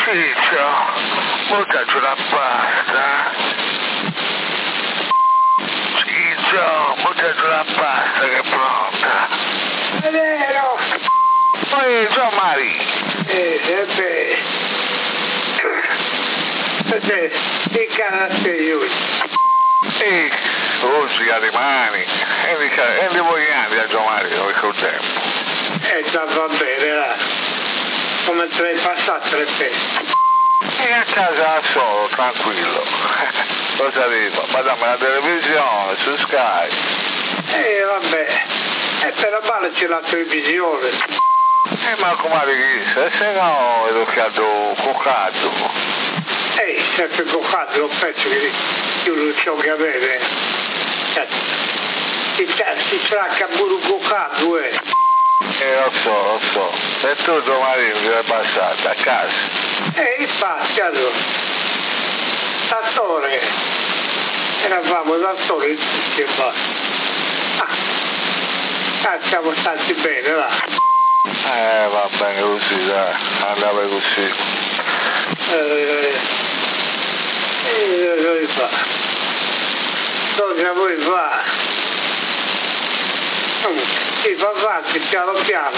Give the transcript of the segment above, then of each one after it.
Ciccio, buttaci una pasta. Ciccio, buttaci una pasta che è pronta. È vero. Poi, ciao Mari. Che cazzo io? Così alle mani. E li vogliamo a Gio Mario per quel tempo. Già va bene, là. Come te l'hai passato le feste? E a casa da solo, tranquillo. Cosa dico? Guardami la televisione, su Sky. Vabbè. Per male c'è la televisione. Ma come dici? E se no, è toccato coccato. Sempre coccato, non penso che io non so che avere. Si tracca pure un coccato, Lo so. E tu domani mi sei passato a casa? Infatti, allora. Tattore. Eravamo tattore tutti e basta. Siamo stati bene, va. Va bene così, dai. Andava così. Cosa vuoi fare? Si fa avanti piano piano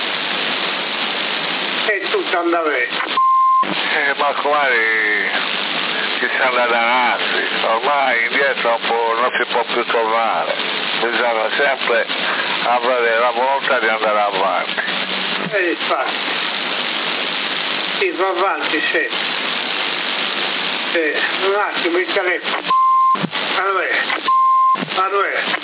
e tutto andava bene. Ma come ci sta andando avanti? Ormai indietro non si può più tornare. Bisogna sempre avere la volontà di andare avanti. Infatti, si va avanti sempre. Un attimo il telefono. Manuele.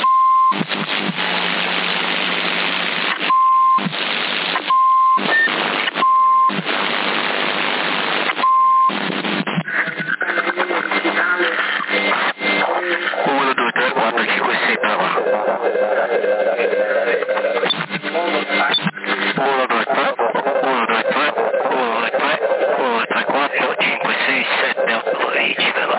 Uno, due, tre, quattro, cinque, sei, prova. 1, 2, 3, 4, 5, 6, 7, 8, 12, però.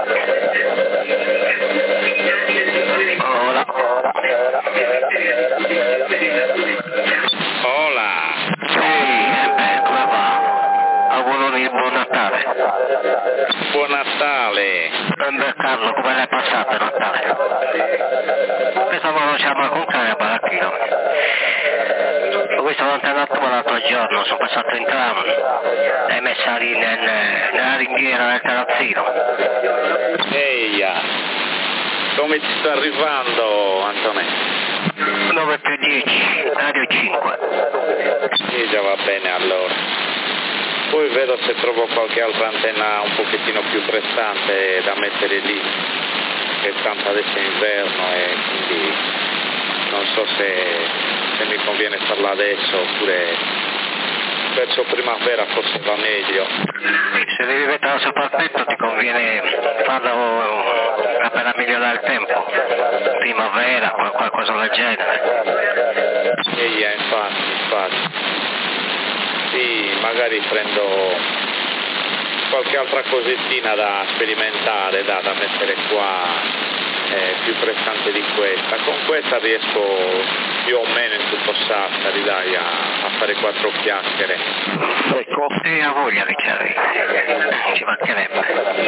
Hola. Come va? Auguro di buon Natale. Buon Natale. Carlo, come l'hai passato Natale? Questa non siamo con cane Baracchino. Questo non ti è andato l'altro giorno, sono passato in tram, l'hai messa lì nella ringhiera del terrazzino. Eia, come ci sta arrivando Antonello? 9 più 10, radio 5. Sì, già va bene allora. Poi vedo se trovo qualche altra antenna un pochettino più prestante da mettere lì, che tanto adesso è inverno e quindi non so se mi conviene farla adesso oppure verso primavera forse va meglio. Se devi mettere sopra il petto ti conviene farlo per migliorare il tempo, primavera, qualcosa del genere. Infatti. Sì, magari prendo qualche altra cosettina da sperimentare, da mettere qua, più prestante di questa. Con questa riesco più o meno in tutto Sassari, dai, a fare 4 chiacchiere. Ecco. E a voglia che c'è, ci mancherebbe.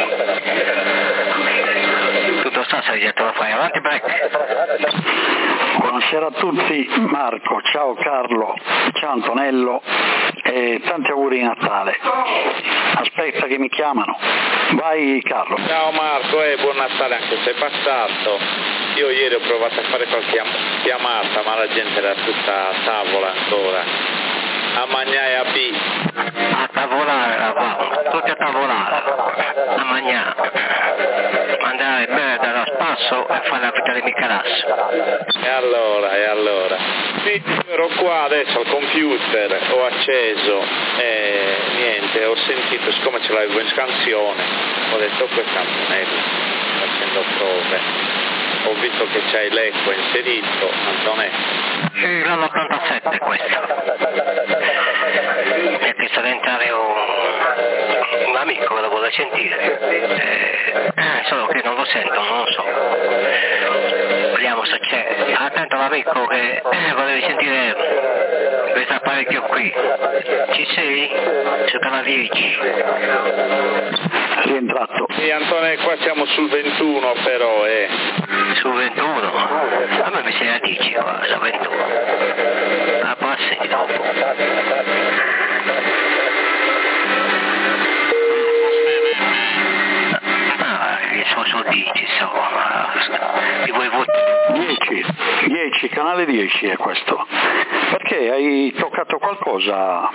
Tutto Sassari, te lo fai avanti, break. Buonasera a tutti, Marco, ciao Carlo, ciao Antonello e tanti auguri di Natale. Aspetta che mi chiamano. Vai Carlo. Ciao Marco e buon Natale anche se è passato. Io ieri ho provato a fare qualche chiamata ma la gente era tutta a tavola ancora. A mangiare a B. A tavolare eravamo, tutti a tavolare, a mangiare, andare bene dallo spasso e fare la vita di Michelassa. E allora? Sì, ero qua adesso al computer, ho acceso e niente, ho sentito, siccome ce l'avevo in scansione, ho detto questo Antonello, facendo prove. Ho visto che c'hai l'eco inserito, Antonello. Sì, l'anno 87 questo. Mi è visto entrare un amico che lo vuole sentire, solo che non lo sento, non lo so. Vediamo se c'è. attento l'amico che volevi sentire questo apparecchio qui. Ci sei? Su canale 10. Rientrato. Sì, Antonio, qua siamo sul 21 però, Sul 21? A me mi sei a 10 qua, sul 21. Ah, passi dopo. Sono 10, insomma, mi vuoi votare? 10, canale 10 è questo. Perché hai toccato qualcosa,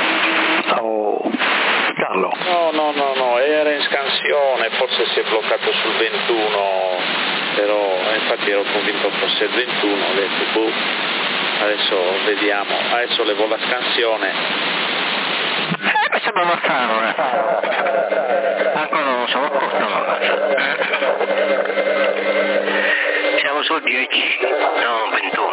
Carlo? No, era in scansione, forse si è bloccato sul 21, però infatti ero convinto fosse il 21, ho detto adesso vediamo, adesso levo la scansione. Mi sembra lontano, ancora non sono accorto, siamo sul 10, no 21,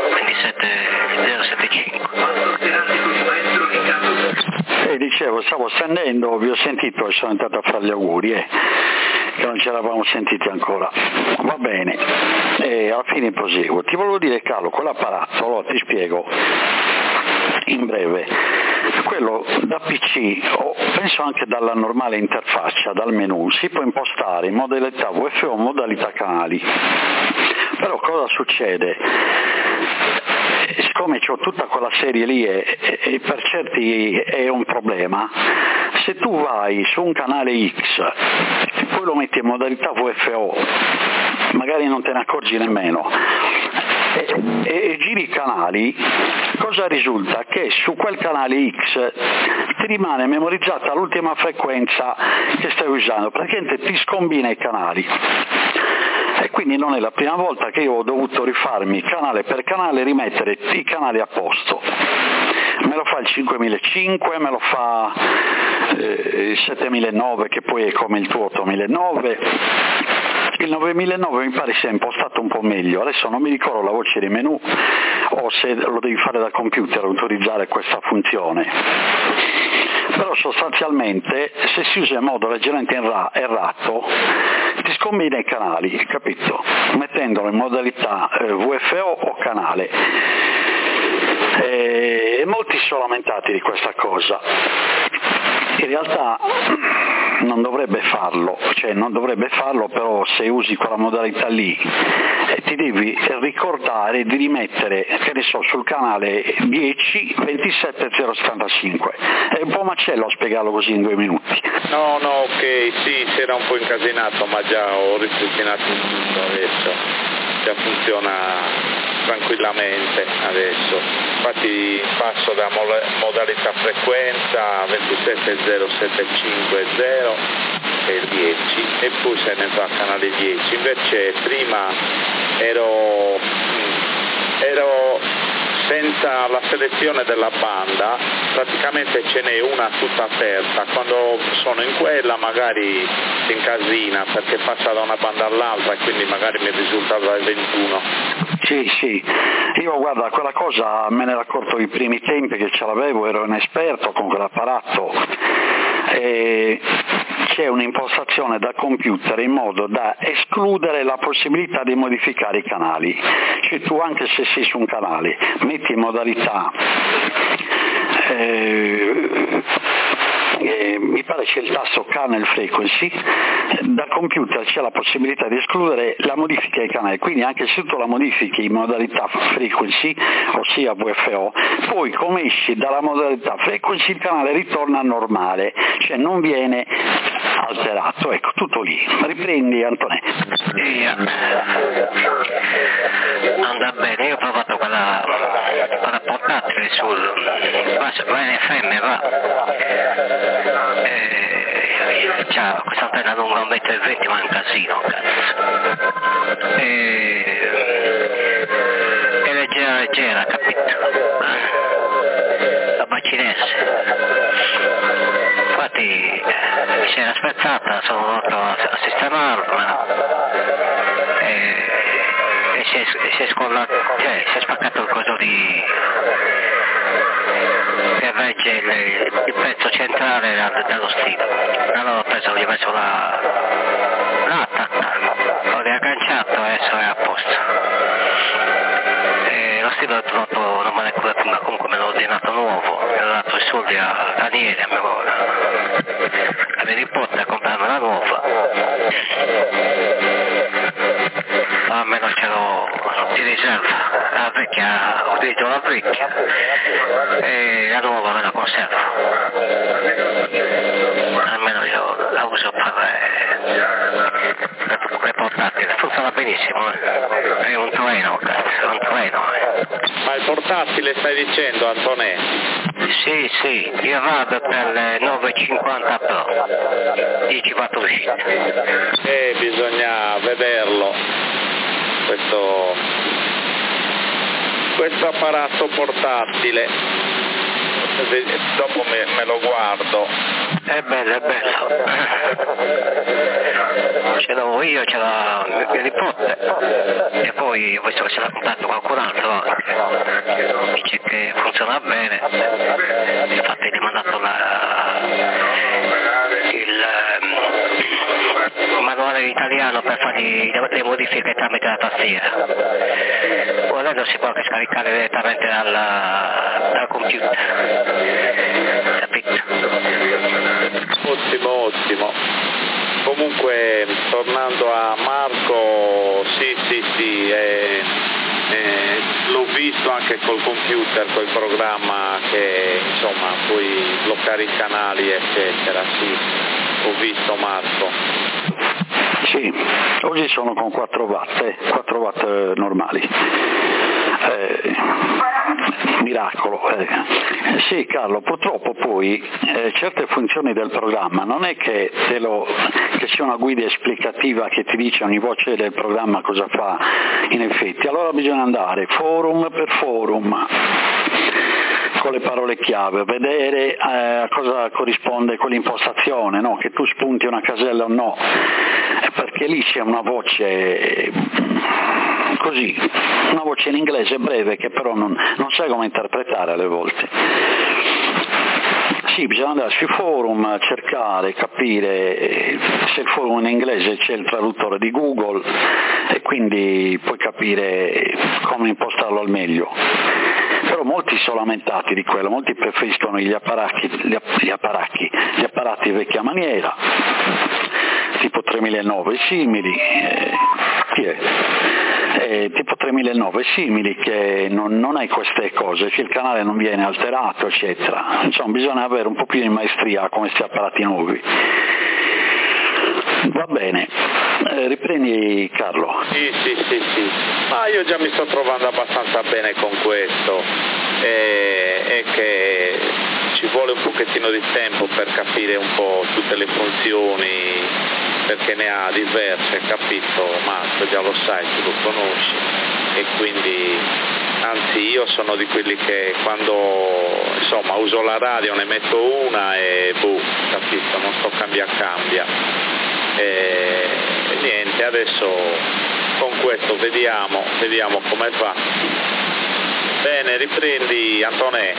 27075. Dicevo, stavo stendendo, vi ho sentito e sono andato a fare gli auguri, che non ci eravamo sentiti ancora. Va bene, alla fine proseguo. Ti volevo dire, Carlo, quell'apparato, allora ti spiego in breve. Quello da PC, o penso anche dalla normale interfaccia, dal menu, si può impostare in modalità VFO, modalità canali. Però cosa succede? Siccome ho tutta quella serie lì e per certi è un problema, se tu vai su un canale X e poi lo metti in modalità VFO, magari non te ne accorgi nemmeno, e giri i canali, cosa risulta? Che su quel canale X ti rimane memorizzata l'ultima frequenza che stai usando, praticamente ti scombina i canali. E quindi non è la prima volta che io ho dovuto rifarmi canale per canale, rimettere i canali a posto. Me lo fa il 5005, me lo fa il 7009 che poi è come il tuo 8009. Il 9009 mi pare sia impostato un po' meglio, adesso non mi ricordo la voce di menu o se lo devi fare da computer autorizzare questa funzione. Però sostanzialmente se si usa in modo leggermente errato ti scombina i canali, capito? Mettendolo in modalità VFO o canale. E molti sono lamentati di questa cosa. In realtà non dovrebbe farlo, però se usi quella modalità lì ti devi ricordare di rimettere, che ne so, sul canale 10 27075. È un po' macello a spiegarlo così in 2 minuti. No, ok, sì, si era un po' incasinato, ma già ho ripristinato tutto adesso, già funziona tranquillamente adesso. Infatti passo da modalità frequenza 27075 e il 10 e poi se ne va a canale 10. Invece prima ero senza la selezione della banda, praticamente ce n'è una tutta aperta, quando sono in quella magari si incasina perché passa da una banda all'altra e quindi magari mi risultava il 21. Sì, io guarda, quella cosa me ne ero accorto i primi tempi che ce l'avevo, ero un esperto con quell'apparato e c'è un'impostazione da computer in modo da escludere la possibilità di modificare i canali, cioè tu anche se sei su un canale metti in modalità mi pare c'è il tasto Kernel Frequency, da computer c'è la possibilità di escludere la modifica ai canali, quindi anche se tu la modifichi in modalità Frequency, ossia VFO, poi come esci dalla modalità Frequency il canale ritorna normale, cioè non viene alterato, ecco, tutto lì. Riprendi Antonetto. Andrà bene, io ho provato quella portatile sul NFM, va. C'ha questa antena lunga 1,20 m, ma è un casino, cazzo. È leggera, capito? La bacinese. Infatti si era spezzata, sono venuto a sistemarla e si è scollato, cioè si è spaccato il coso che regge il pezzo centrale dello stilo. Allora ho preso, gli ho messo l'attacca, l'ho riagganciato e adesso è a posto. postino ho trovato, non me ne ricordo più, ma comunque me l'ho ordinato nuovo, ho dato i soldi a Daniele, a mia nipote a comprarmela nuova. Almeno ce l'ho di riserva, la vecchia, utilizzo la vecchia e la nuova me la conservo. Almeno io la uso per portatile, funziona benissimo, è un treno, cazzo, è un treno. Ma il portatile stai dicendo, Antonè? Sì, io vado per le 9.50 Pro, 10 uscite. Bisogna vederlo, questo apparato portatile, dopo me lo guardo. È bello. Ce l'ho io, ce l'ha mio nipote e poi ho visto che ce l'ha comprato qualcun altro anche. Dice che funziona bene, infatti gli ho mandato il manuale in italiano per fargli le modifiche tramite la tastiera. Volendo si può anche scaricare direttamente dal computer, capito? Ottimo. Comunque, tornando a Marco, sì, l'ho visto anche col computer, col programma che insomma puoi bloccare i canali eccetera, sì, ho visto Marco. Sì, oggi sono con 4 watt normali. Miracolo. Sì, Carlo, purtroppo poi certe funzioni del programma non è che sia una guida esplicativa che ti dice ogni voce del programma cosa fa in effetti, allora bisogna andare forum per forum con le parole chiave, vedere a cosa corrisponde quell'impostazione, no? Che tu spunti una casella o no, perché lì c'è una voce così, una voce in inglese breve che però non sai come interpretare alle volte. Sì, bisogna andare sui forum, cercare, capire se il forum in inglese c'è il traduttore di Google e quindi puoi capire come impostarlo al meglio. Però molti sono lamentati di quello, molti preferiscono gli apparati vecchia maniera, tipo 3009 simili, tipo 3009 simili che non hai queste cose, cioè il canale non viene alterato eccetera, insomma bisogna avere un po' più di maestria con questi apparati nuovi. Va bene, riprendi Carlo. Sì, ma io già mi sto trovando abbastanza bene con questo e che ci vuole un pochettino di tempo per capire un po' tutte le funzioni, perché ne ha diverse, capito Marco, già lo sai, tu lo conosci e quindi anzi io sono di quelli che quando insomma uso la radio ne metto una e capito, non sto cambia e niente, adesso con questo vediamo come va. Bene, riprendi Antonè.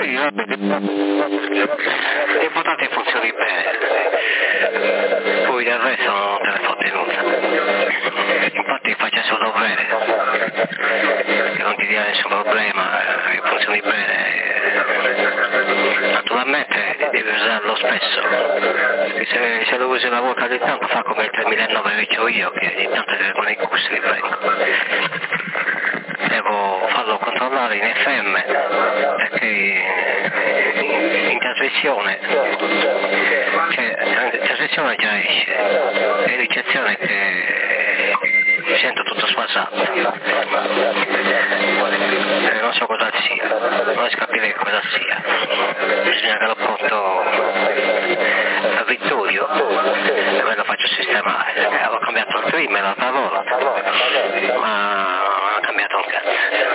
L'importante funzioni bene, poi del resto non te ne fotte nulla, infatti faccia solo bene, che non ti dia nessun problema, funzioni bene. Naturalmente devi usarlo spesso, se lo usi una volta di tanto fa come il 3009 che ho io, che di tanto con i gusti li prendo. Devo farlo controllare in FM perché in trasmissione già esce, è ricezione che sento tutto sfasato, non so cosa sia, non riesco a capire cosa sia, bisogna che lo porto a Vittorio e me lo faccio sistemare. Avevo cambiato il trimmer l'altra volta, ma non ha cambiato un cazzo,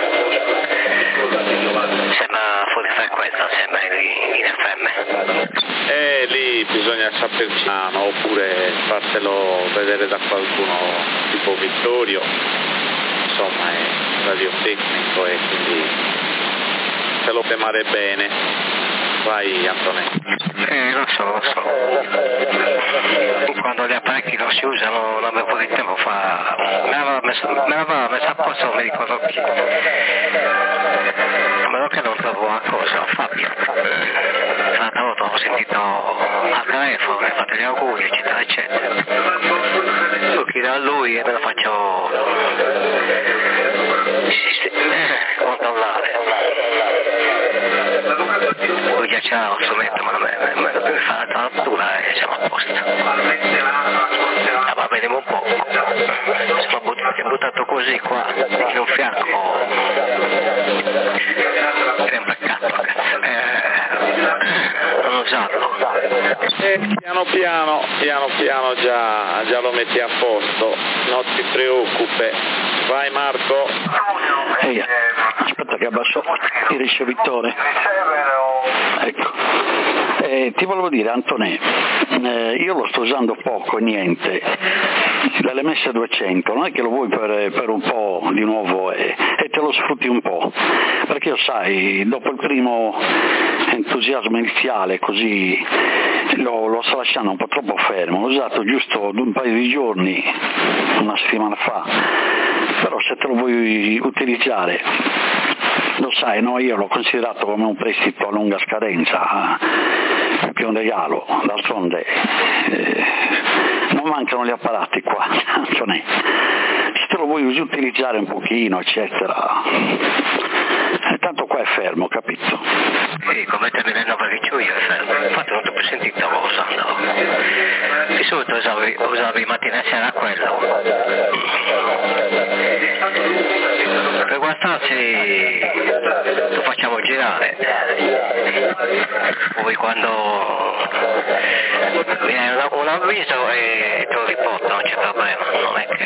sembra fuori frequenza, sembra in FM. Lì bisogna saperci oppure fartelo vedere da qualcuno tipo Vittorio, insomma è radiotecnico e quindi se lo chiamare bene. Vai Antonello. Lo so. Quando gli apparecchi non si usano, non avevo di tempo fa. Me l'aveva messa a posto, non mi ricordo chi. A meno che non trovo a cosa, Fabio. L'altra volta ho sentito al telefono, mi ha fatto gli auguri, eccetera, eccetera. Poi chiedo a lui e me lo faccio controllare. Lui già c'era lo strumento, ma me lo deve fare la trattura e siamo a posto. Ma vediamo un po'. Sono buttato così qua, in un fianco. È un peccato, ragazzi. Non usarlo. Piano piano già lo metti a posto, non ti preoccupi. Vai Marco. Aspetta che abbasso il ricevitore. Ecco. Ti volevo dire Antonè, io lo sto usando poco, niente, l'LMS 200, non è che lo vuoi per un po' di nuovo e te lo sfrutti un po', perché io sai, dopo il primo entusiasmo iniziale così lo sto lasciando un po' troppo fermo, l'ho usato giusto un paio di giorni, una settimana fa, però se te lo vuoi utilizzare, lo sai, no? Io l'ho considerato come un prestito a lunga scadenza, più che un regalo, d'altronde non mancano gli apparati qua, Antonè. Se te lo vuoi utilizzare un pochino, eccetera, tanto qua è fermo, capito? Sì, come te nel 9 io è fermo, infatti non ti ho più sentito usando. Di solito usavi mattina e sera quello. Per guardarsi lo facciamo girare, poi quando viene un avviso e te lo riporta, non c'è problema, non è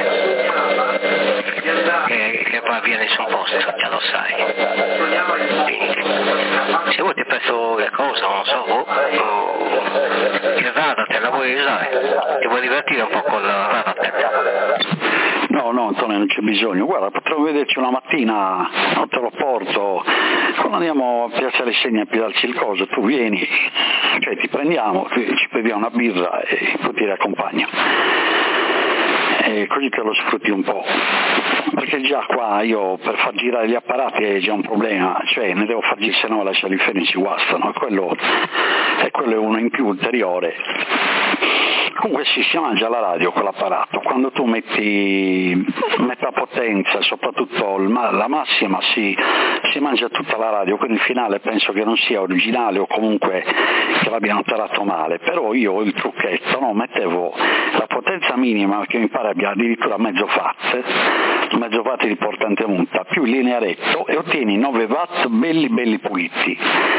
che va via nessun posto, già lo sai. Quindi, se vuoi ti presto le cose, non so, il radar te la vuoi usare, ti vuoi divertire un po' con il radar? No Antonio, non c'è bisogno, guarda, potremmo vederci una mattina, non te lo porto, quando andiamo a Piazza Lesegna a darci il coso, tu vieni, cioè ti prendiamo, ci beviamo una birra e poi ti riaccompagno. E così te lo sfrutti un po', perché già qua io per far girare gli apparati è già un problema, cioè ne devo far girare, se no lasciarli fermi si guastano, e quello è uno in più ulteriore. Comunque si mangia la radio con l'apparato, quando tu metti metà potenza, soprattutto la massima, si mangia tutta la radio, quindi il finale penso che non sia originale o comunque che l'abbiano tarato male, però io ho il trucchetto, no? Mettevo la potenza minima, che mi pare abbia addirittura mezzo watt di portante munta, più il linearetto e ottieni 9 watt belli puliti.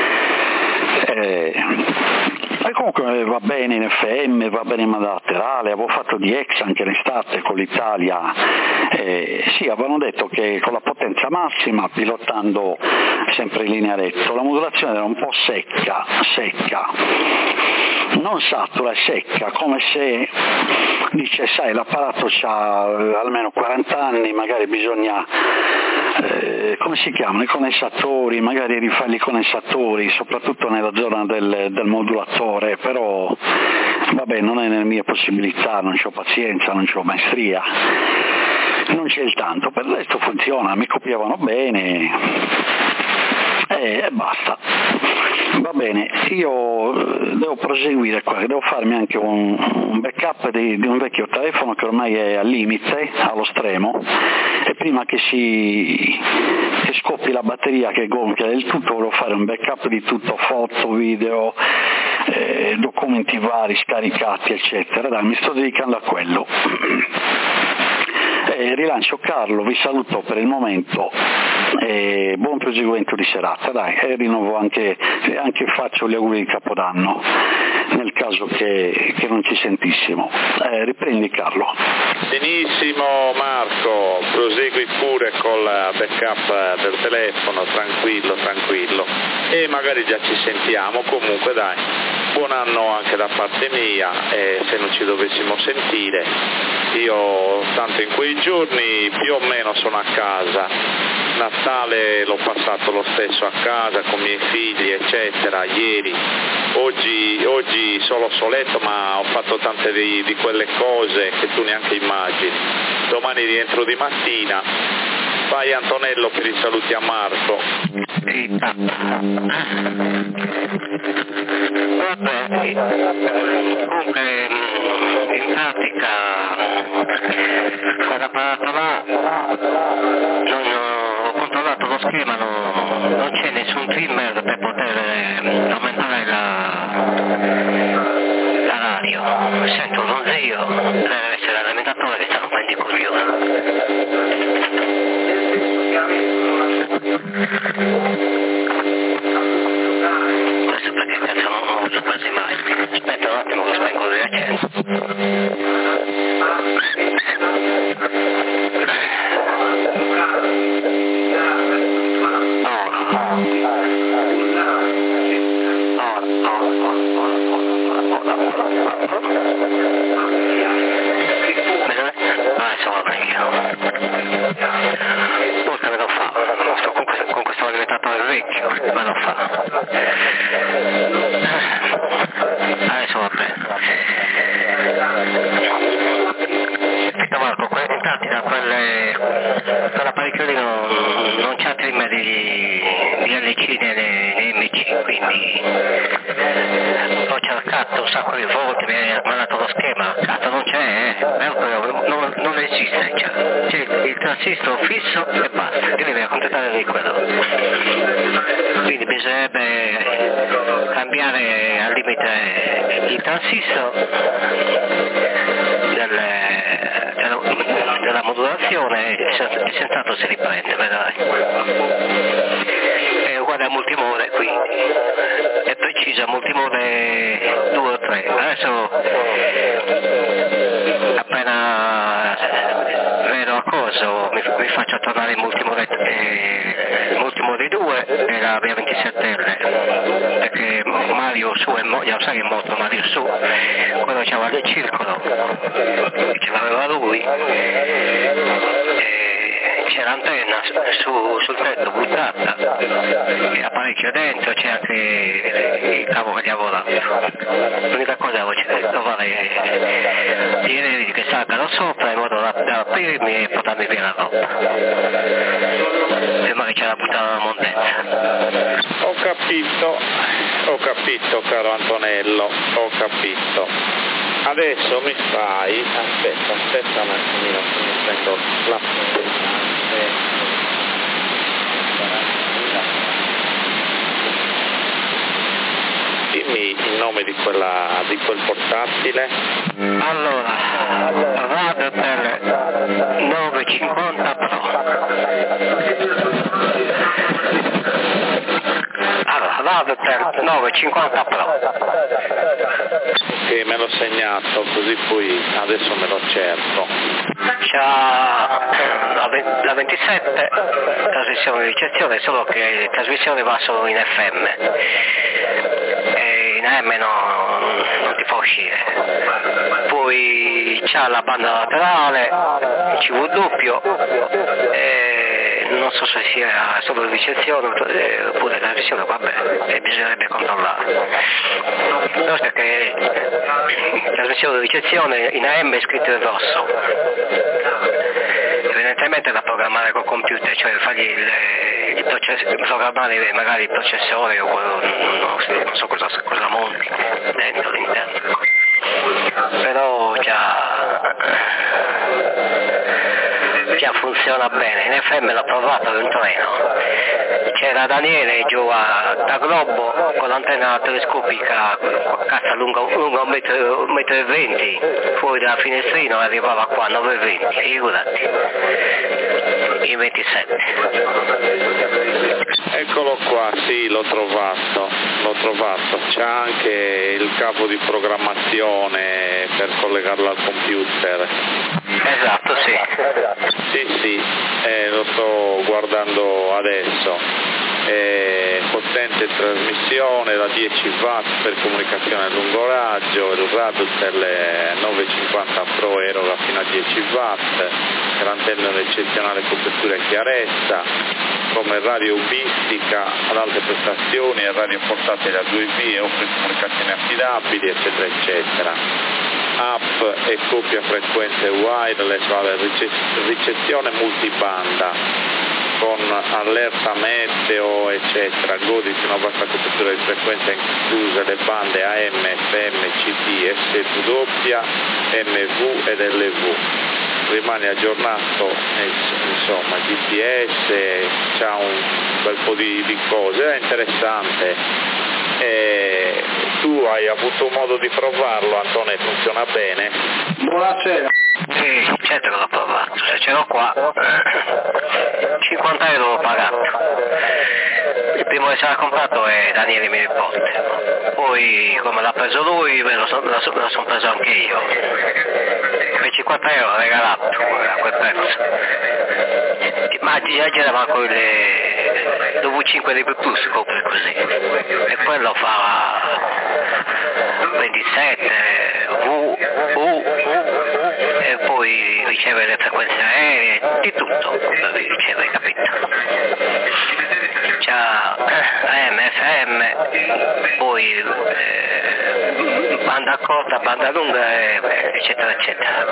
E comunque va bene in FM, va bene in banda laterale, avevo fatto di ex anche in estate con l'Italia, sì, avevano detto che con la potenza massima, pilotando sempre in linea retto, la modulazione era un po' secca, non satura, è secca, come se dice, sai, l'apparato ha almeno 40 anni, magari bisogna, come si chiamano, i condensatori, magari rifargli i condensatori, soprattutto nella zona del modulatore, però vabbè, non è nelle mie possibilità, non c'ho pazienza, non c'ho maestria, non c'è il tanto, per il resto funziona, mi copiavano bene e basta. Va bene, io devo proseguire qua, devo farmi anche un backup di un vecchio telefono che ormai è al limite, allo stremo, e prima che scoppi la batteria che gonfia del tutto, volevo fare un backup di tutto, foto, video, documenti vari scaricati eccetera. Dai, mi sto dedicando a quello. Rilancio Carlo, vi saluto per il momento e buon proseguimento di serata, dai, e rinnovo anche faccio gli auguri di Capodanno nel caso che non ci sentissimo. Riprendi Carlo. Benissimo Marco, prosegui pure col backup del telefono, tranquillo, e magari già ci sentiamo. Comunque dai, buon anno anche da parte mia, e se non ci dovessimo sentire, io tanto in quei giorni più o meno sono a casa, Natale l'ho passato lo stesso a casa con i miei figli, eccetera, ieri. Oggi solo soletto, ma ho fatto tante di quelle cose che tu neanche immagini. Domani rientro di mattina. Vai Antonello per i saluti a Marco. Vabbè, comunque in pratica quella parata là ho controllato lo schema, non c'è nessun trimmer per poter aumentare la radio. Sento un ronzio, deve essere l'alimentatore che sta rompendo i coglioni. Adesso perché cazzo non uso quasi mai. Aspetta un attimo che spengo il riaccenso. Adesso va meglio. Porca me lo fa. Con questo alimentatore vecchio me lo fa. Adesso va bene. Aspetta Marco, infatti da quell'apparecchio lì non c'ha trimmer di LC né MC, quindi ho cercato un sacco di volte, mi ha mandato lo schema, cazzo non c'è, non esiste, c'è il transistor fisso e basta, quindi devi completare di quello. Quindi bisognerebbe cambiare al limite il transistor della modulazione e senz'altro si riprende, vedrai. È uguale a multimode qui, è preciso, multimode 2 o 3. Adesso appena vedo a coso mi faccio tornare il multimode 2 e la V27L, perché Mario su ya sai in moto Mario su, quello c'aveva il circolo, ce l'aveva lui, c'è l'antenna sul tetto buttata, l'apparecchio dentro, c'è anche il cavo che gli ha volato. L'unica cosa che dovrei dire che salgano sopra in modo da aprirmi e portarmi via la roba prima che ce la buttano alla mondenza. Ho capito caro Antonello, ho capito. Adesso mi fai, aspetta un attimino che mi prendo la dimmi il nome di quel portatile. Allora, Radotel 950 Pro. Allora, Radotel 950 Pro. Ok, me l'ho segnato, così poi adesso me lo cerco. C'ha la 27 trasmissione di ricezione, solo che la trasmissione va solo in FM. E in AM non ti fa uscire. Poi c'ha la banda laterale, CV doppio, non so se sia solo ricezione oppure la trasmissione, vabbè, bisognerebbe controllare. No, perché la trasmissione di ricezione in AM è scritto in rosso. Evidentemente è da programmare col computer, cioè fargli programmare magari il processore o quello, non so cosa monti dentro all'interno. Però già funziona bene. In FM l'ho provato in un treno, c'era Daniele giù da Globo con l'antenna telescopica cazzo lunga 1,20 m, fuori dalla finestrino arrivava qua 9,20, figurati, in 27. Eccolo qua, sì, l'ho trovato, c'ha anche il cavo di programmazione per collegarlo al computer. Esatto, sì. Sì, lo sto guardando adesso. Potente trasmissione da 10 watt per comunicazione a lungo raggio, il Radotel 950 Pro eroga fino a 10 watt, l'antenna di eccezionale copertura e chiarezza, come radio ubistica ad alte prestazioni e radio portatile a 2V e offre comunicazioni affidabili, eccetera, eccetera. App e coppia frequenze wireless, ricezione multibanda con allerta meteo, eccetera. Goditi una vasta copertura di frequenze incluse le bande AM, FM, CD, SW, MV ed LV. Rimane aggiornato, insomma, GPS, c'ha un bel po' di cose, è interessante. Tu hai avuto modo di provarlo, Antonio, funziona bene? Buonasera. Sì, certo che l'ho provato, se ce l'ho qua, 50 euro l'ho pagato. Il primo che ce l'ha comprato è Daniele mio nipote, poi come l'ha preso lui me lo sono preso anche io. Quei 50 euro l'ho regalato a quel prezzo. Ma già c'era con le W5 Libre Plus, compri così, e quello fa 27 e poi riceve le frequenze aeree, di tutto riceve, capito? C'ha AM, FM, poi banda corta, banda lunga, eccetera, eccetera.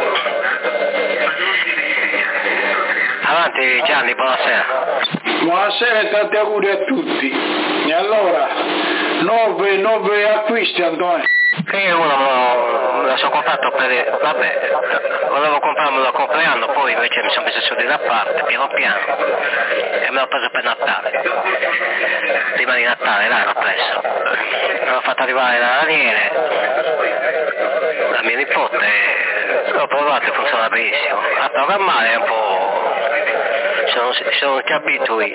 Avanti Gianni, buonasera. Buonasera e tanti auguri a tutti. E allora, nuovi acquisti, Antonio? Che uno me lo sono comprato per, vabbè, volevo comprarmelo a compleanno, poi invece mi sono messo soldi da parte, piano piano, e me l'ho preso per Natale. Prima di Natale, dai, l'ho preso. Me l'ho fatto arrivare da Daniele, la mia nipote, l'ho provato e funziona benissimo. A programmare è un po', sono ti abitui,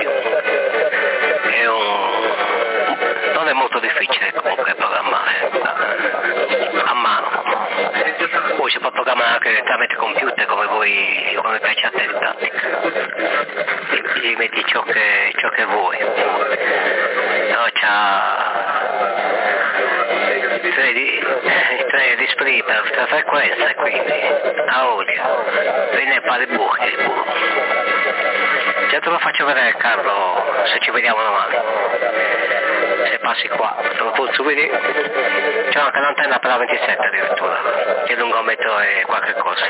non è molto difficile comunque programmare a mano, poi si può programmare anche tramite computer come piace a te in pratica, gli metti ciò che vuoi, però c'ha tre display per frequenza, quindi audio, viene pari buchi. Già te lo faccio vedere, Carlo, se ci vediamo domani. Se passi qua, te lo posso vedere. C'è anche l'antenna per la 27 addirittura, che è lungo 1 metro e qualche cosa.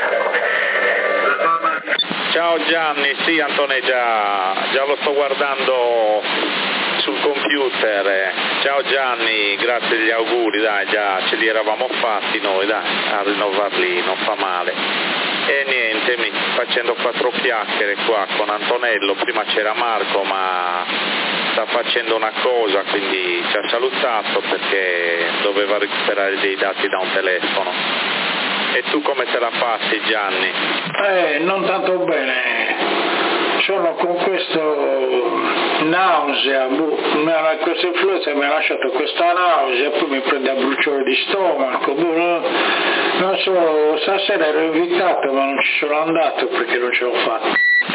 Ciao Gianni, sì Antonio, già lo sto guardando sul computer. Ciao Gianni, grazie degli auguri, dai, già ce li eravamo fatti noi, dai, a rinnovarli non fa male. E niente, facendo 4 chiacchiere qua con Antonello, prima c'era Marco ma sta facendo una cosa, quindi ci ha salutato perché doveva recuperare dei dati da un telefono. E tu come te la passi, Gianni? Non tanto bene. Sono con questo nausea, questa influenza mi ha lasciato questa nausea, poi mi prende a bruciore di stomaco, non so, stasera ero invitato ma non ci sono andato perché non ce l'ho fatta.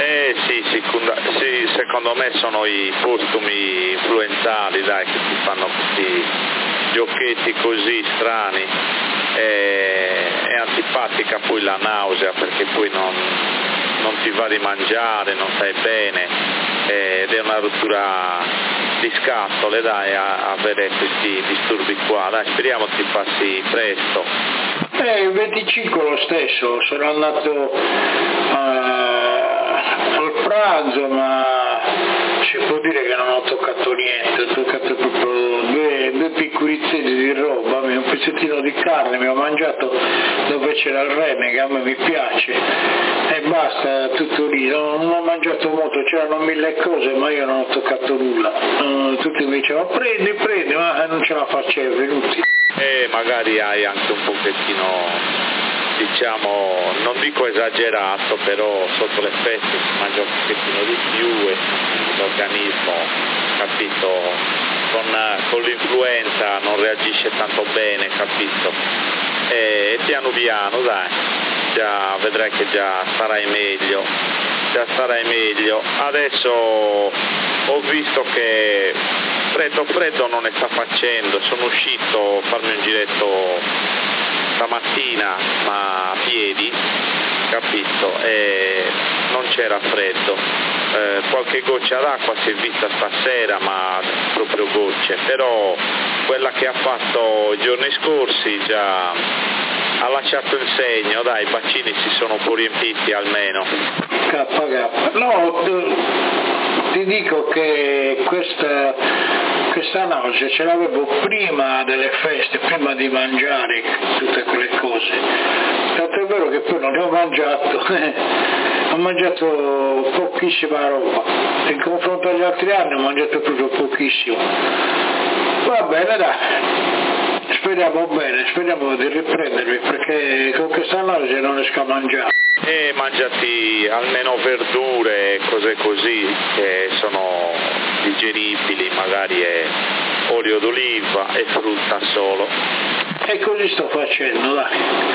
Sì, secondo me sono i postumi influenzali, dai, che ti fanno questi giochetti così strani. È antipatica poi la nausea perché poi non ti va di mangiare, non stai bene, ed è una rottura di scatole, dai, a avere questi disturbi qua, dai, speriamo ti passi presto. Il 25 lo stesso, sono andato al pranzo, ma si può dire che non ho toccato niente, ho toccato proprio due piccolizzetti di roba, un pezzettino di carne, mi ho mangiato dove c'era il rene che a me mi piace e basta, tutto lì, non ho mangiato molto, c'erano 1000 cose ma io non ho toccato nulla, tutti mi dicevano prendi, ma non ce la facevo, venuti. Magari hai anche un pochettino, diciamo, non dico esagerato, però sotto l'effetto si mangia un pochettino di più e l'organismo, capito, con l'influenza non reagisce tanto bene, capito, e piano piano, dai, già vedrai che già starai meglio. Adesso ho visto che freddo non ne sta facendo, sono uscito a farmi un giretto stamattina ma a piedi, capito, e non c'era freddo. qualche goccia d'acqua si è vista stasera, ma proprio gocce, però quella che ha fatto i giorni scorsi già ha lasciato il segno, dai, i bacini si sono un po' riempiti almeno. No, ti dico che questa nausea ce l'avevo prima delle feste, prima di mangiare tutte quelle cose, tanto è vero che poi non ne ho mangiato, ho mangiato pochissima roba, in confronto agli altri anni ho mangiato proprio pochissimo. Va bene, dai, speriamo di riprendermi, perché con questa nausea non riesco a mangiare. E mangiati almeno verdure, cose così che sono digeribili, magari olio d'oliva e frutta solo. E così sto facendo, dai.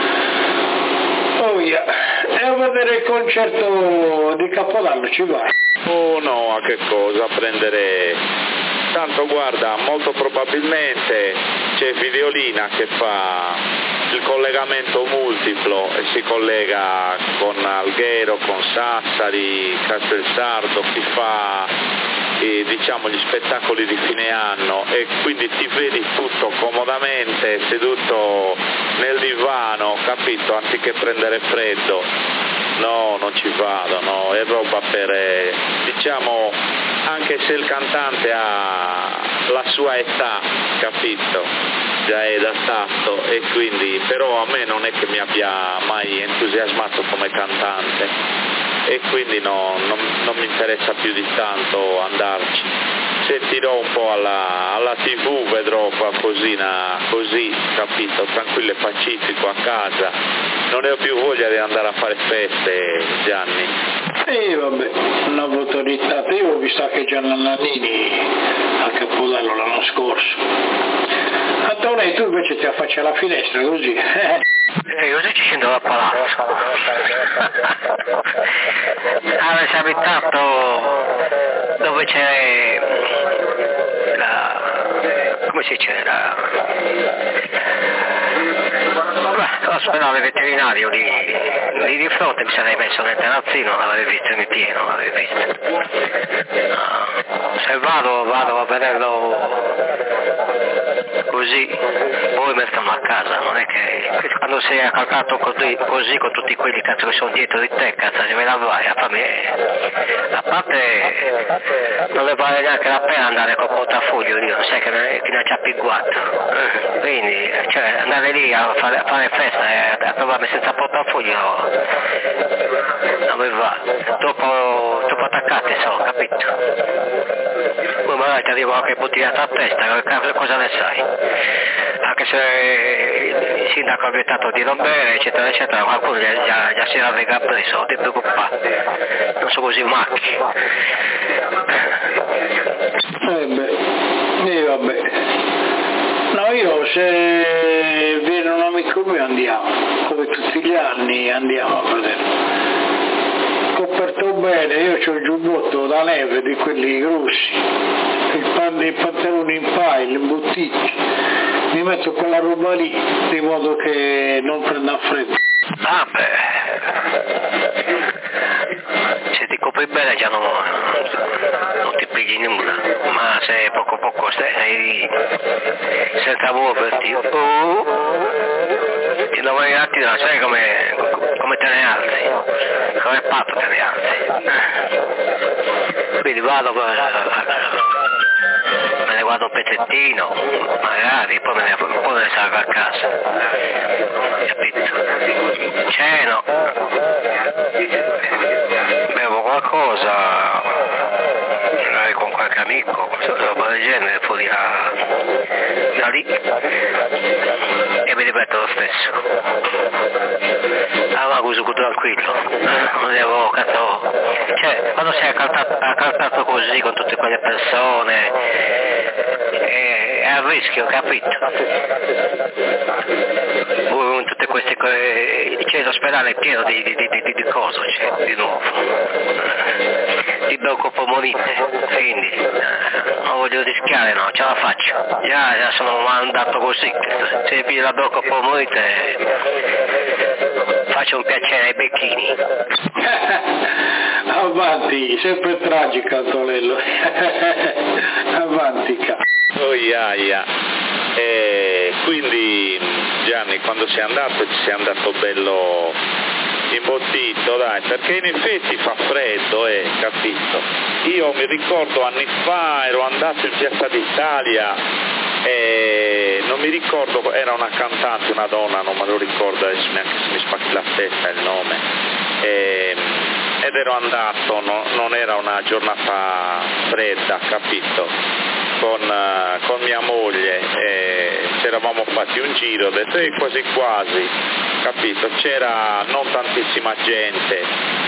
Oh yeah. E a vedere il concerto di Capodanno ci vai? Oh no, a che cosa? Prendere... Tanto guarda, molto probabilmente c'è Videolina che fa il collegamento multiplo e si collega con Alghero, con Sassari, Castelsardo, chi fa diciamo gli spettacoli di fine anno, e quindi ti vedi tutto comodamente seduto nel divano, capito, anziché prendere freddo. No, non ci vado, no, è roba per, diciamo, anche se il cantante ha la sua età, capito, già è datato, e quindi, però a me non è che mi abbia mai entusiasmato come cantante, e quindi non mi interessa più di tanto andarci. Sentirò un po' alla TV, vedrò qualcosina così, capito, tranquillo e pacifico a casa. Non ne ho più voglia di andare a fare feste, Gianni. Vabbè, una autorità. Io ho visto anche Gianna Nannini a Capodanno l'anno scorso. Antonio, tu invece ti affacci alla finestra così. Così ci scendo da palazzo. Avessi abitato dove c'è come si dice, l'ospedale veterinario lì di fronte, mi sarei messo nel terrazzino, non l'avevi visto in pieno, non l'avevi visto. Se vado a vederlo così, poi mettiamo a casa, non è che quando sei accalcato così con tutti quelli cazzo che sono dietro di te, cazzo se me la vai a a parte non le vale neanche la pena andare col portafoglio lì, non sai che ne c'ha piguato, quindi cioè andare lì a fare festa e a trovarmi senza portafoglio dove va, troppo attaccati sono, capito? Poi magari ti arriva qualche bottigliata a testa, cosa ne sai? Anche se il sindaco ha vietato di non bere, eccetera eccetera, qualcuno già si navega preso, non ti preoccupare, non sono così macchi. Vabbè. No, io se viene un amico mio andiamo, come tutti gli anni andiamo a vedere. Coperto bene, io ho il giubbotto da neve di quelli grossi, i pantaloni in paio, le bottiglie, mi metto quella roba lì di modo che non prenda freddo. Ah se ti copri bene già non ti pigli nulla, ma se poco stai lì senza muoverti, ti lavori un attimo, sai come te ne alzi, come patto te ne alzi. Quindi vado me ne guardo un pezzettino, magari, poi me ne salgo a casa, capito? Ceno, bevo qualcosa, magari con qualche amico, roba del genere, fuori da lì, e mi diverto lo stesso. Ma così tranquillo, non devo cioè quando sei accaltato così con tutte quelle persone è a rischio, capito? Tutte queste cose, c'è l'ospedale pieno di cose, c'è di nuovo, di broncopolmonite, quindi non voglio rischiare, no, ce la faccio, già sono andato così, se pigli la broncopolmonite faccio un piacere ai becchini. Avanti, sempre tragico Antonello. Avanti, Oh, yeah. Quindi Gianni, quando sei andato ci sei andato bello imbottito, dai, perché in effetti fa freddo, capito? Io mi ricordo anni fa ero andato in Piazza d'Italia e non mi ricordo, era una cantante, una donna, non me lo ricordo adesso neanche se mi spacchi la testa il nome, ed ero andato, non era una giornata fredda, capito? Con mia moglie ci eravamo fatti un giro, ho detto quasi quasi, capito? C'era non tantissima gente,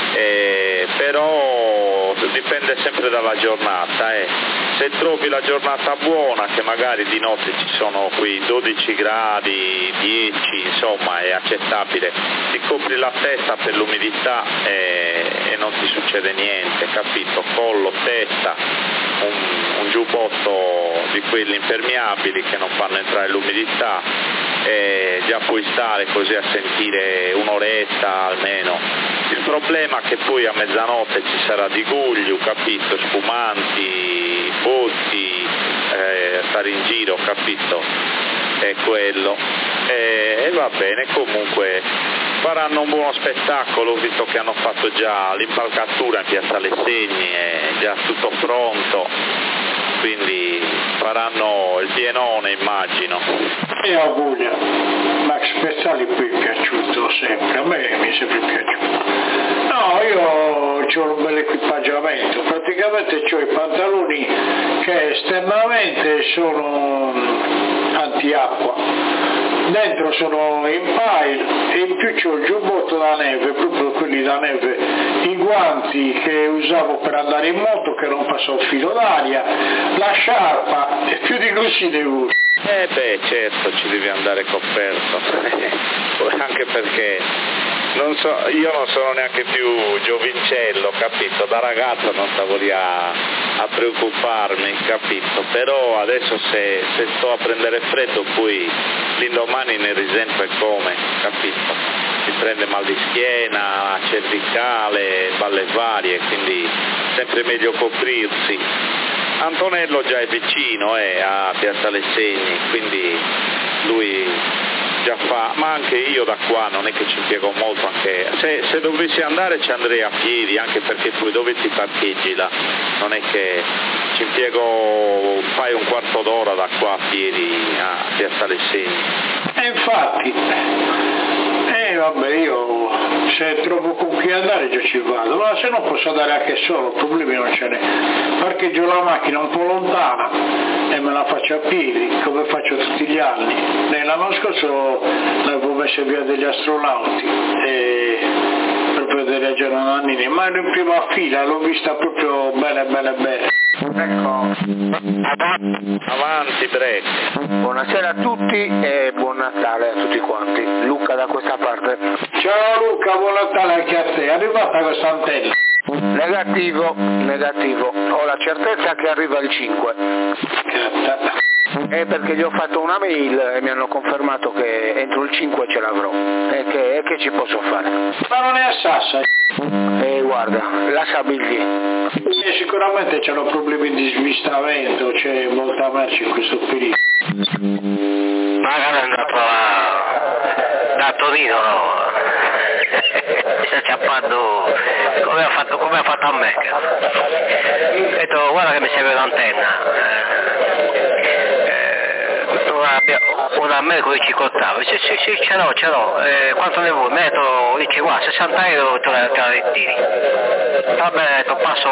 però dipende sempre dalla giornata. Se trovi la giornata buona, che magari di notte ci sono qui 12 gradi, 10, insomma è accettabile, ti copri la testa per l'umidità e non ti succede niente, capito? Collo, testa, un giubbotto di quelli impermeabili che non fanno entrare l'umidità, già puoi stare così a sentire un'oretta almeno. Il problema è che poi a mezzanotte ci sarà Diguglio, capito? Spumanti, botti, stare in giro, capito? È quello. E va bene, comunque faranno un buono spettacolo, visto che hanno fatto già l'impalcatura in Piazza Lesegni, è già tutto pronto, quindi faranno il pienone, immagino. E auguri, Max Pezzali poi è piaciuto sempre, a me mi è sempre piaciuto. No, io ho un bel equipaggiamento, praticamente ho i pantaloni che esternamente sono antiacqua, dentro sono in pile e in più c'ho il giubbotto da neve, proprio quelli da neve, i guanti che usavo per andare in moto che non passa un filo d'aria, la sciarpa e più di così devo. Certo, ci devi andare coperto, anche perché io non sono neanche più giovincello, capito? Da ragazzo non stavo lì a preoccuparmi, capito? Però adesso se sto a prendere freddo poi l'indomani ne risento e come, capito? Si prende mal di schiena, cervicale, balle varie, quindi sempre meglio coprirsi. Antonello già è vicino a Piazza Lesegni, quindi lui già fa, ma anche io da qua non è che ci impiego molto, anche se dovessi andare ci andrei a piedi, anche perché poi dove ti parcheggi là, non è che ci impiego, fai un quarto d'ora da qua a piedi a Piazza Lesegni. E infatti, vabbè, io se trovo con chi andare già ci vado, ma se no posso andare anche solo, problemi non ce n'è. Parcheggio la macchina un po' lontana e me la faccio a piedi, come faccio tutti gli anni. L'anno scorso l'avevo messa via degli astronauti per vedere Gianni Nannini, ma ero in prima fila, l'ho vista proprio bene. Ecco, avanti break. Buonasera a tutti e buon Natale a tutti quanti. Luca da questa parte. Ciao Luca, buon Natale anche a te. È arrivata questa antenna? Negativo. Ho la certezza che arriva il 5. Perché gli ho fatto una mail e mi hanno confermato che entro il 5 ce l'avrò. E che ci posso fare? Ma non è a Sassa. Guarda, lasciami lì. Sicuramente c'hanno problemi di smistamento, c'è molta merce in questo periodo. Magari è andato da Torino, no? Si è acciappato come ha fatto a me. Ho detto guarda che mi serve l'antenna. Una me come ci contava, sì ce l'ho, quanto ne vuoi? Metto, dice guarda 60 euro te la ritiri. Vabbè, ti passo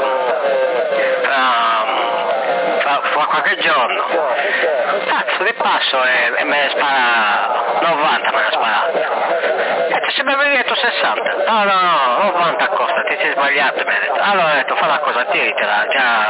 fra qualche giorno. Cazzo, li passo e me ne spara 90, me ne spara. Se mi avevi detto 60, no, 90 costa, ti sei sbagliato, mi ha detto. Allora ho detto fa la cosa, tiritela,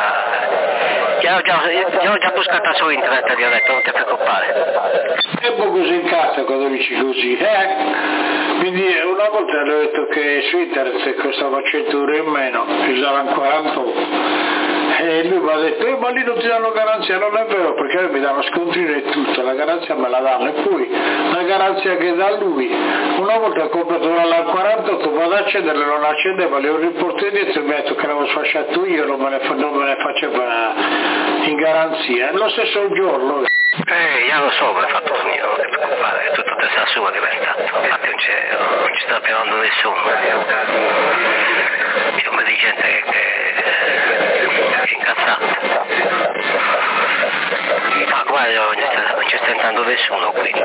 l'ho già buscata su internet, gli ho detto non ti preoccupare. È un po' così in cazzo quando dici così, Quindi una volta le ho detto che su internet costava 100 euro in meno, usavano 48. E lui mi ha detto, ma lì non ti danno garanzia, non è vero, perché mi danno scontrino e tutto, la garanzia me la danno, e poi la garanzia che dà lui, una volta ho comprato una al 48, vado ad accenderla, non accendeva, le ho riportate indietro e mi ha detto che l'avevo sfasciato io, non me ne faceva in garanzia, è lo stesso giorno. Io lo so come è fatto il mio, non ti preoccupare, è tutta testa sua diventato, infatti non ci sta piovando nessuno. C'è un po' di gente che è incazzata. Ma guarda, non ci sta entrando nessuno, quindi.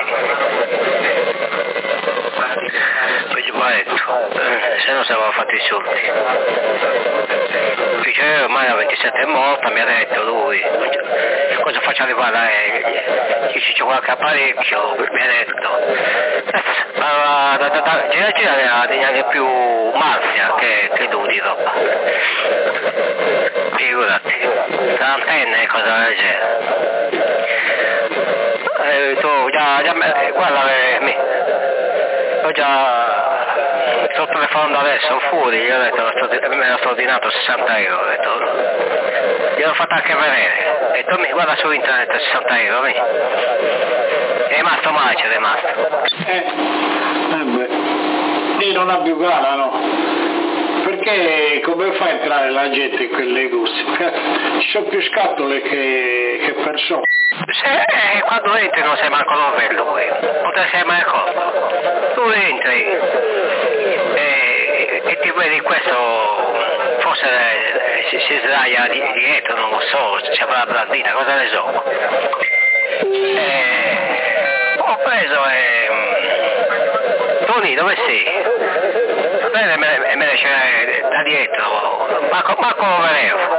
Poi gli ho detto, se no siamo fatti i soldi. Dice, ormai la 27 è morta, mi ha detto lui, cosa faccio arrivare? C'è qualche apparecchio, mi ha detto. Ma gira neanche più mafia che tu di roba. Figurati, tra antenne e cose del genere. Tu guarda ho già sto telefonando adesso fuori, gli ho detto me lo sto ordinato 60 euro, ho detto gliel'ho fatto anche vedere, ho detto guarda su internet 60 euro, è rimasto male, c'è rimasto. Lì non ha più gara, no? Perché come fa a entrare la gente in quel negozio? Ci sono più scatole che persone. Quando entri non sei manco novello, non te sei mai accorto. Tu entri e ti vedi questo, forse si sdraia dietro, non lo so, c'è la blandina, cosa ne so. Ho preso Tony, dove sei? E me ne c'è da dietro, Marco lo vedevo.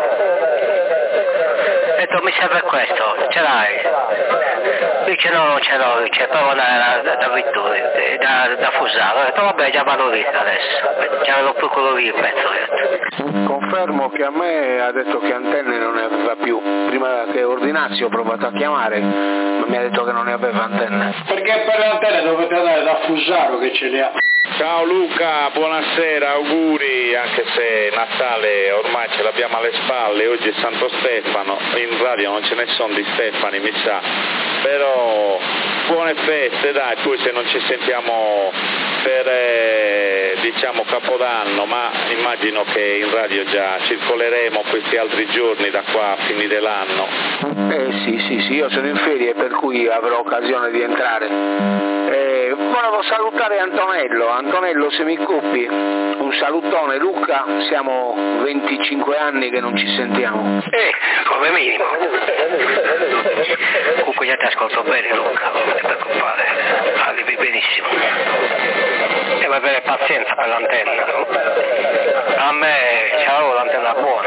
Ho detto mi serve questo, ce l'hai? Dice no, non ce l'ho, dice provo andare da Vittorio, da Fusaro. Ho detto vabbè già vado lì adesso, già avevo più quello lì il pezzo. Confermo che a me ha detto che antenne non ne aveva più, prima che ordinassi ho provato a chiamare, ma mi ha detto che non ne aveva antenne. Perché per le antenne dovete andare da Fusaro che ce le ha. Ciao Luca, buonasera, auguri, anche se Natale ormai ce l'abbiamo alle spalle, oggi è Santo Stefano, in radio non ce ne sono di Stefani mi sa, però buone feste dai, poi se non ci sentiamo per diciamo Capodanno, ma immagino che in radio già circoleremo questi altri giorni da qua a finire l'anno. Sì, io sono in ferie per cui avrò occasione di entrare. Volevo salutare Antonello se mi coppi, un salutone Luca, siamo 25 anni che non ci sentiamo. Come minimo. Comunque già ti ascolto bene Luca, non ti preoccupare, arrivi benissimo. E vai avere pazienza per l'antenna. A me c'avevo l'antenna buona.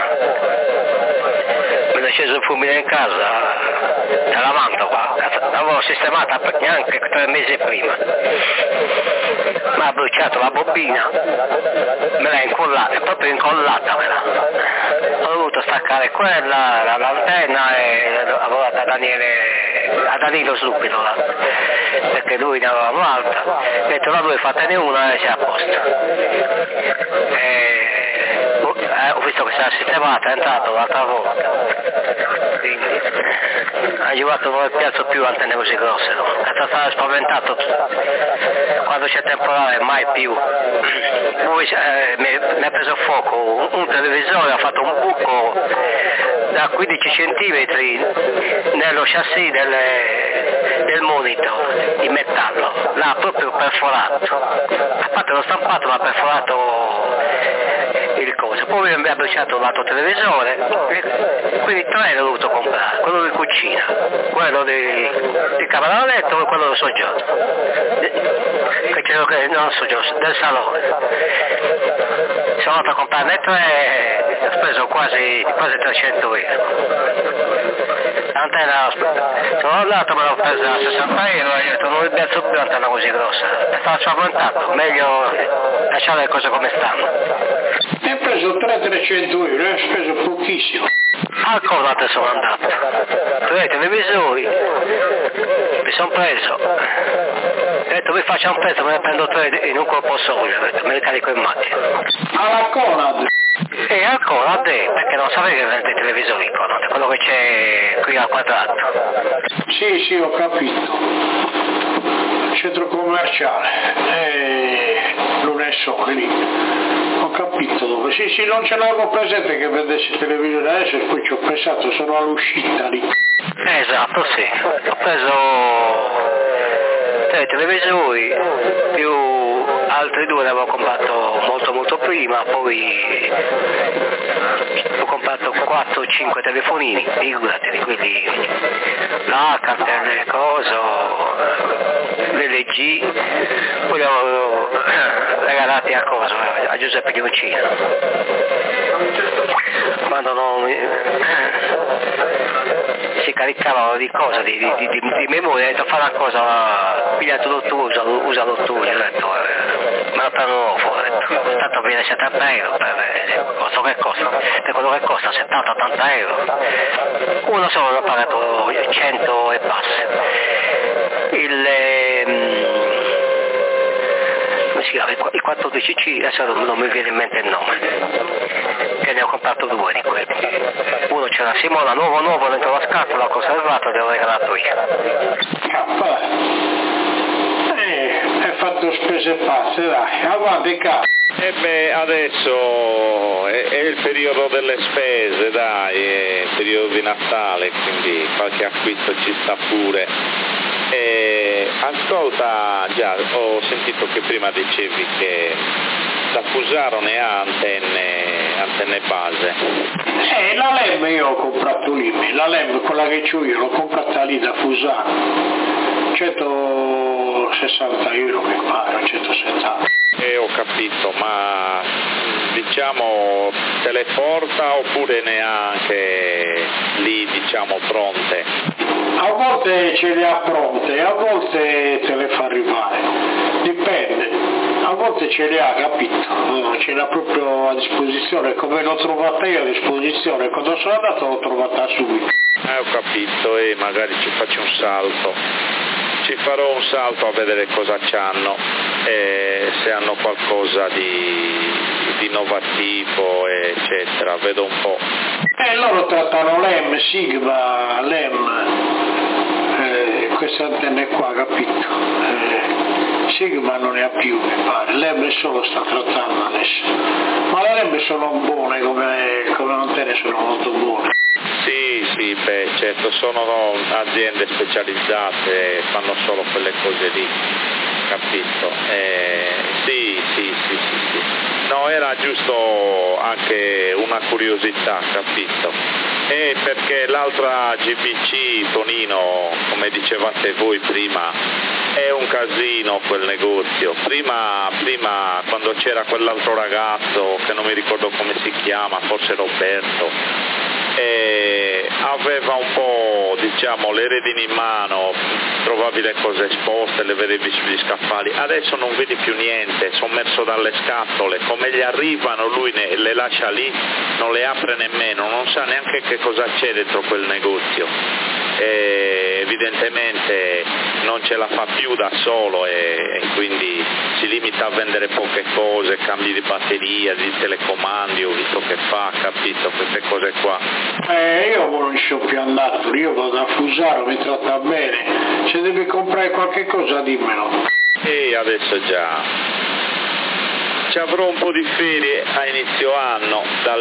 Mi è sceso il fulmine in casa, te la mando qua, l'avevo sistemata neanche 3 mesi prima. Mi ha bruciato la bobina, me l'ha incollata, proprio incollata me l'ha. Ho dovuto staccare quella, l'antenna e avevo dato a Danilo subito là, perché lui ne aveva un'altra. Ho detto la due fatene una e c'è a posto. Ho visto che si era sistemata, è entrato l'altra volta. Quindi ha giocato non piazzo più antenne così grosse, no? Stava spaventato quando c'è temporale mai più. Poi mi ha preso fuoco un televisore, ha fatto un buco da 15 centimetri nello chassis del monitor di metallo, l'ha proprio perforato, a parte lo stampato l'ha perforato il coso, poi mi ha bruciato l'altro televisore, quindi 3 l'ho dovuto comprare, quello di cucina, quello di camera da letto e quello del soggiorno, non soggiorno, del salone. Sono andato a comprarne 3, ho speso quasi 300 euro. L'antenna sono andato, me l'ho presa a 60 euro e ho detto non mi piace più l'antenna così grossa, è stato spaventato, meglio lasciare le cose come stanno. Mi ha preso 300 euro, ho speso pochissimo. A cosa te sono andato? 3 televisori, mi sono preso, ho detto vi faccio un pezzo, me ne prendo 3 in un colpo solo, me li carico in macchina. Alla Conad? E ancora perché non sapete che vende i televisori qua, no? Quello che c'è qui al quadrato. Sì, ho capito. Centro commerciale, non è solo lì. Ho capito dove. Sì, non ce l'avevo presente che vendesse il televisore adesso e poi ci ho pensato, sono all'uscita lì. Esatto, sì. Ho preso 3 televisori più altri 2 li avevo comprato molto prima, poi ho comprato 4 o 5 telefonini, figurati, di quelli l'Alcatel, l'LG, poi li ho regalati a Giuseppe Di Uccino. Quando non si caricavano di cosa, di memoria, ho detto fare una cosa, piglia tutto, usalo tu, gli ho detto, me lo prendo nuovo, ho detto, tanto viene 70 euro per quello che costa 70-80 euro, uno solo l'ho pagato 100 e passa. Come si chiama? Il 14C, adesso non mi viene in mente il nome, che ne ho comprato 2 di quelli. Uno c'era Simona, nuovo dentro la scatola, l'ho conservato e l'ho regalato io. Hai fatto spese pazze, dai, avanti cazzo. Adesso è il periodo delle spese, dai, è il periodo di Natale, quindi qualche acquisto ci sta pure. Ascolta, già, ho sentito che prima dicevi che da Fusaro ne ha antenne base. La LEM io ho comprato lì, la LEM, quella che c'ho io, l'ho comprata lì da Fusaro, 160 euro mi pare, 170. Ho capito, ma diciamo te le porta oppure neanche lì diciamo pronte? A volte ce le ha pronte, a volte te le fa arrivare, dipende, a volte ce le ha, capito, ce l'ha proprio a disposizione, come l'ho trovata io a disposizione, quando sono andato l'ho trovata subito. Ho capito, e magari ci faccio un salto. Ci farò un salto a vedere cosa c'hanno, se hanno qualcosa di innovativo, eccetera, vedo un po'. Loro trattano LEM, Sigma, LEM, queste antenne qua, capito? Sigma non ne ha più, mi pare, LEM solo sta trattando adesso, ma le LEM sono buone, come antenne sono molto buone. Sì, certo, sono aziende specializzate, fanno solo quelle cose lì, capito? Sì. No, era giusto anche una curiosità, capito? Perché l'altra GBC, Tonino, come dicevate voi prima, è un casino quel negozio. Prima quando c'era quell'altro ragazzo, che non mi ricordo come si chiama, forse Roberto, aveva un po', diciamo, le redini in mano, trovavi le cose esposte, le vedevi sugli scaffali. Adesso non vedi più niente, sommerso dalle scatole, come gli arrivano lui le lascia lì, non le apre nemmeno, non sa neanche che cosa c'è dentro quel negozio. Evidentemente non ce la fa più da solo e quindi si limita a vendere poche cose, cambi di batteria, di telecomandi, ho visto che fa, capito, queste cose qua. Io non ci sono più andato, io vado a Fusaro, mi tratta bene, se devi comprare qualche cosa dimmelo. Adesso già. Ci avrò un po' di ferie a inizio anno,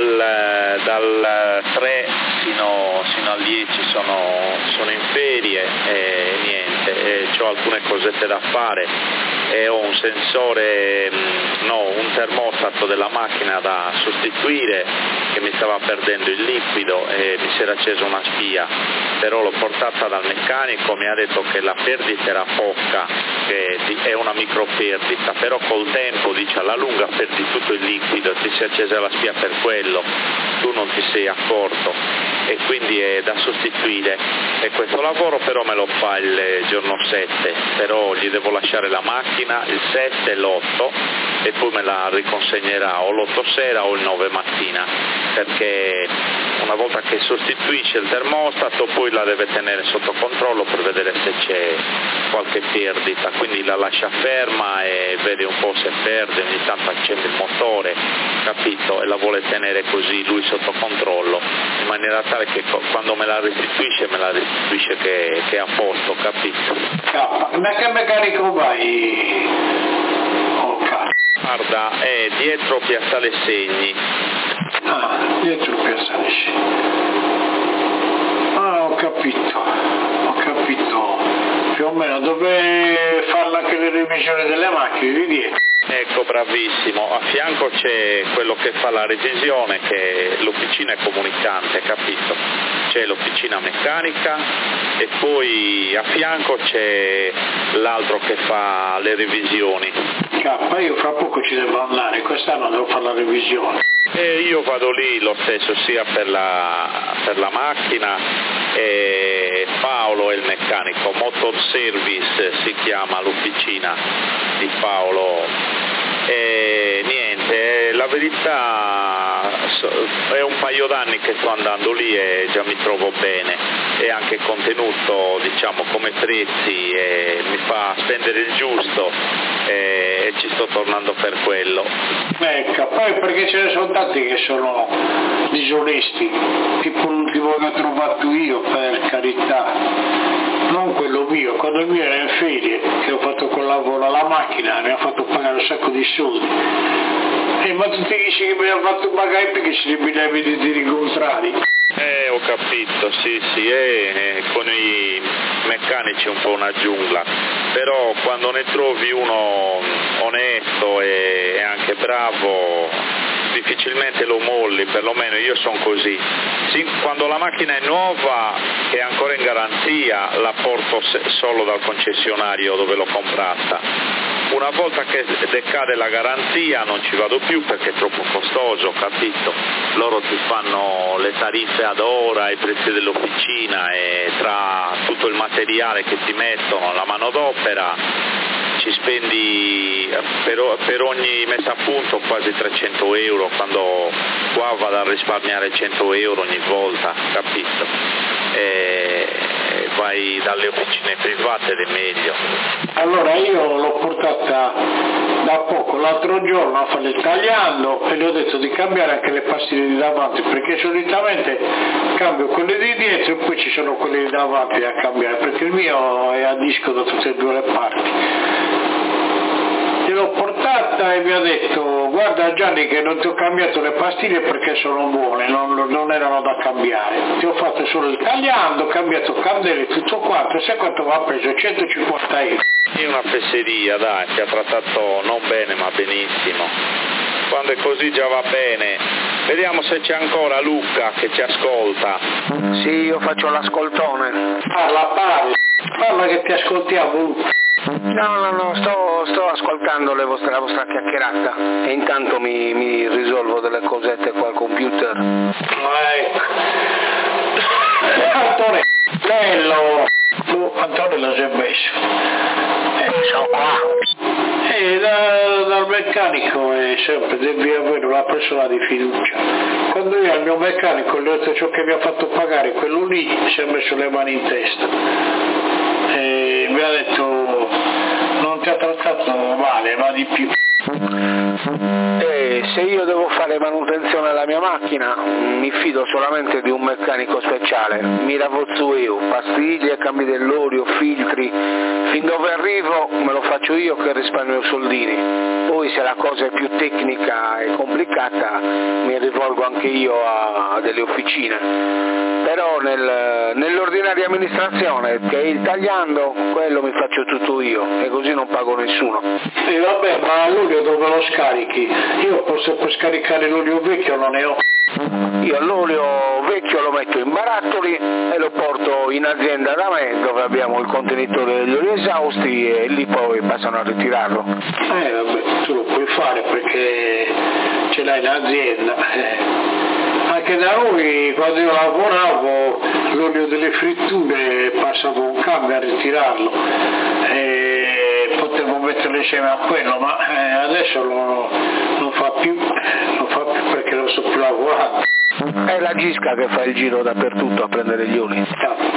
dal 3 fino al 10 sono in ferie e niente, ho alcune cosette da fare e ho un sensore, un termostato della macchina da sostituire che mi stava perdendo il liquido e mi si era accesa una spia, però l'ho portata dal meccanico, mi ha detto che la perdita era poca, che è una micro perdita, però col tempo, dice, alla lunga perdi tutto il liquido e ti si è accesa la spia per quello, tu non ti sei accorto e quindi è da sostituire, e questo lavoro però me lo fa il giorno 7, però gli devo lasciare la macchina il 7 e l'8 e poi me la riconsegnerà o l'8 sera o il 9 mattina, perché una volta che sostituisce il termostato poi la deve tenere sotto controllo per vedere se c'è qualche perdita, quindi la lascia ferma e vede un po' se perde, ogni tanto accende il motore, capito? E la vuole tenere così lui sotto controllo, in maniera tale che quando me la restituisce che è a posto, capito? Ma che meccanico vai? Guarda, è dietro Piazzale Segni. Dietro Piazzale Segni. Ho capito. Più o meno dove fanno anche le revisioni delle macchine di dietro. Ecco, bravissimo. A fianco c'è quello che fa la revisione, che l'officina è comunicante, capito? C'è l'officina meccanica e poi a fianco c'è l'altro che fa le revisioni. Io fra poco ci devo andare, quest'anno devo fare la revisione. E io vado lì lo stesso sia per la macchina e Paolo è il meccanico, Motor Service si chiama l'officina di Paolo. E niente, la verità è un paio d'anni che sto andando lì e già mi trovo bene, e anche contenuto, diciamo, come prezzi, e mi fa spendere il giusto e ci sto tornando per quello. Ecco, poi perché ce ne sono tanti che sono disonesti, tipo l'ultimo che ho trovato io, per carità, non quello mio, quando il mio era in ferie, che ho fatto col lavoro alla macchina, mi ha fatto pagare un sacco di soldi, ma tutti dici che mi ha fatto pagare perché ci mi dai vedere contrari. Ho capito, sì, con i meccanici è un po' una giungla, però quando ne trovi uno onesto e anche bravo difficilmente lo molli, perlomeno io sono così. Quando la macchina è nuova e ancora in garanzia la porto solo dal concessionario dove l'ho comprata. Una volta che decade la garanzia non ci vado più perché è troppo costoso, capito? Loro ti fanno le tariffe ad ora, i prezzi dell'officina, e tra tutto il materiale che ti mettono, la manodopera, ci spendi per ogni messa a punto quasi 300 euro, quando qua vado a risparmiare 100 euro ogni volta, capito? Vai dalle officine private ed è meglio. Allora io l'ho portata da poco l'altro giorno a fare il tagliando e le ho detto di cambiare anche le pastiglie di davanti, perché solitamente cambio quelle di dietro e poi ci sono quelle di davanti da cambiare, perché il mio è a disco da tutte e due le parti. Gliel'ho portata e mi ha detto: guarda Gianni che non ti ho cambiato le pastiglie perché sono buone, non erano da cambiare, ti ho fatto solo il tagliando, ho cambiato candele, tutto quanto, sai quanto mi ha preso? 150 euro. È una fesseria, dai, ti ha trattato non bene ma benissimo. Quando è così già va bene. Vediamo se c'è ancora Luca che ci ascolta. Sì, io faccio l'ascoltone. Parla che ti ascoltiamo, Luca. No, sto ascoltando la vostra chiacchierata e intanto mi risolvo delle cosette qua al computer. Ecco. Antonio, bello! Antonio lo si è messo. Sono qua. Dal meccanico è sempre, devi avere una persona di fiducia. Quando io al mio meccanico gli ho detto ciò che mi ha fatto pagare, quello lì si è messo le mani in testa. E mi ha detto: non ti ha trattato male, ma di più. Se io devo fare manutenzione alla mia macchina mi fido solamente di un meccanico speciale, mi lavozzo io, pastiglie, cambi dell'olio, filtri, fin dove arrivo me lo faccio io che risparmio soldini. Poi se la cosa è più tecnica e complicata mi rivolgo anche io a delle officine, però nell'ordinaria amministrazione, che è il tagliando, quello mi faccio tutto io e così non pago nessuno. E vabbè, ma l'olio dove lo scarichi? Io posso scaricare l'olio vecchio, non ne ho. Io l'olio vecchio lo metto in barattoli e lo porto in azienda da me, dove abbiamo il contenitore degli oli esausti, e lì poi passano a ritirarlo. Vabbè, tu lo puoi fare perché ce l'hai in azienda. Anche da noi, quando io lavoravo, l'olio delle fritture passavo un cambio a ritirarlo. potevo metterlo insieme a quello, ma adesso non fa più perché non so più lavorando. È la Gisca che fa il giro dappertutto a prendere gli oli.